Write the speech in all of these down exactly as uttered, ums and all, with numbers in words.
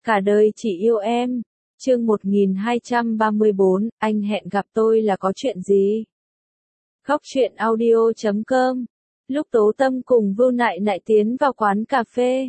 Cả đời chỉ yêu em. Chương một nghìn hai trăm ba mươi bốn, anh hẹn gặp tôi là có chuyện gì? Góc truyện audio chấm com. Lúc Tố Tâm cùng Vưu Nại Nại tiến vào quán cà phê,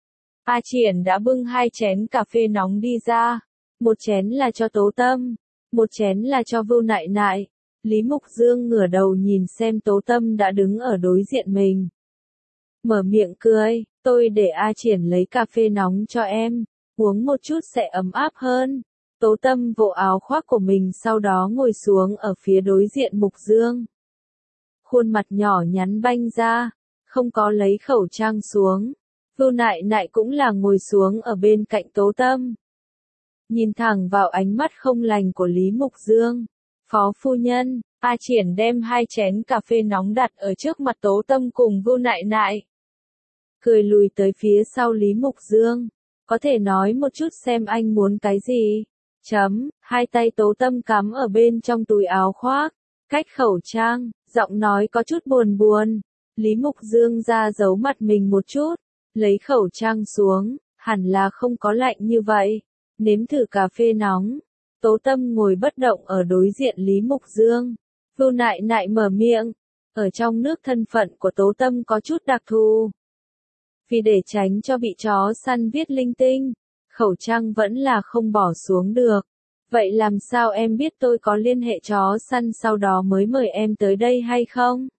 A Triển đã bưng hai chén cà phê nóng đi ra. Một chén là cho Tố Tâm, một chén là cho Vưu Nại Nại. Lý Mục Dương ngửa đầu nhìn xem Tố Tâm đã đứng ở đối diện mình. Mở miệng cười, tôi để A Triển lấy cà phê nóng cho em, uống một chút sẽ ấm áp hơn. Tố Tâm vỗ áo khoác của mình sau đó ngồi xuống ở phía đối diện Mục Dương. Khuôn mặt nhỏ nhắn banh ra, không có lấy khẩu trang xuống. Vưu Nại Nại cũng là ngồi xuống ở bên cạnh Tố Tâm. Nhìn thẳng vào ánh mắt không lành của Lý Mục Dương. Phó phu nhân, A Triển đem hai chén cà phê nóng đặt ở trước mặt Tố Tâm cùng Vưu Nại Nại. Cười lùi tới phía sau Lý Mục Dương. Có thể nói một chút xem anh muốn cái gì? Chấm, hai tay Tố Tâm cắm ở bên trong túi áo khoác. Cách khẩu trang, giọng nói có chút buồn buồn. Lý Mục Dương ra giấu mặt mình một chút. Lấy khẩu trang xuống, hẳn là không có lạnh như vậy. Nếm thử cà phê nóng. Tố Tâm ngồi bất động ở đối diện Lý Mục Dương. Vưu Nại Nại mở miệng. Ở trong nước thân phận của Tố Tâm có chút đặc thù. Vì để tránh cho bị chó săn viết linh tinh, khẩu trang vẫn là không bỏ xuống được. Vậy làm sao em biết tôi có liên hệ chó săn sau đó mới mời em tới đây hay không?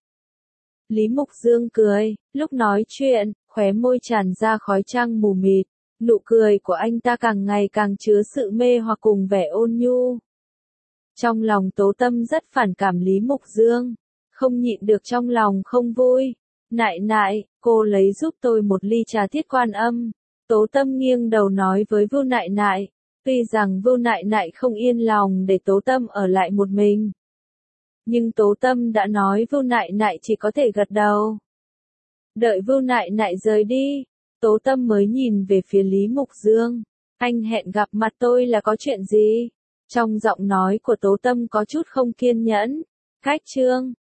Lý Mục Dương cười, lúc nói chuyện, khóe môi tràn ra khói trăng mù mịt. Nụ cười của anh ta càng ngày càng chứa sự mê hoặc cùng vẻ ôn nhu. Trong lòng Tố Tâm rất phản cảm Lý Mục Dương, không nhịn được trong lòng không vui. Nại Nại, cô lấy giúp tôi một ly trà thiết quan âm. Tố Tâm nghiêng đầu nói với Vưu Nại Nại. Tuy rằng Vưu Nại Nại không yên lòng để Tố Tâm ở lại một mình, nhưng Tố Tâm đã nói Vưu Nại Nại chỉ có thể gật đầu. Đợi Vưu Nại Nại rời đi, Tố Tâm mới nhìn về phía Lý Mục Dương. Anh hẹn gặp mặt tôi là có chuyện gì? Trong giọng nói của Tố Tâm có chút không kiên nhẫn. Cách chương,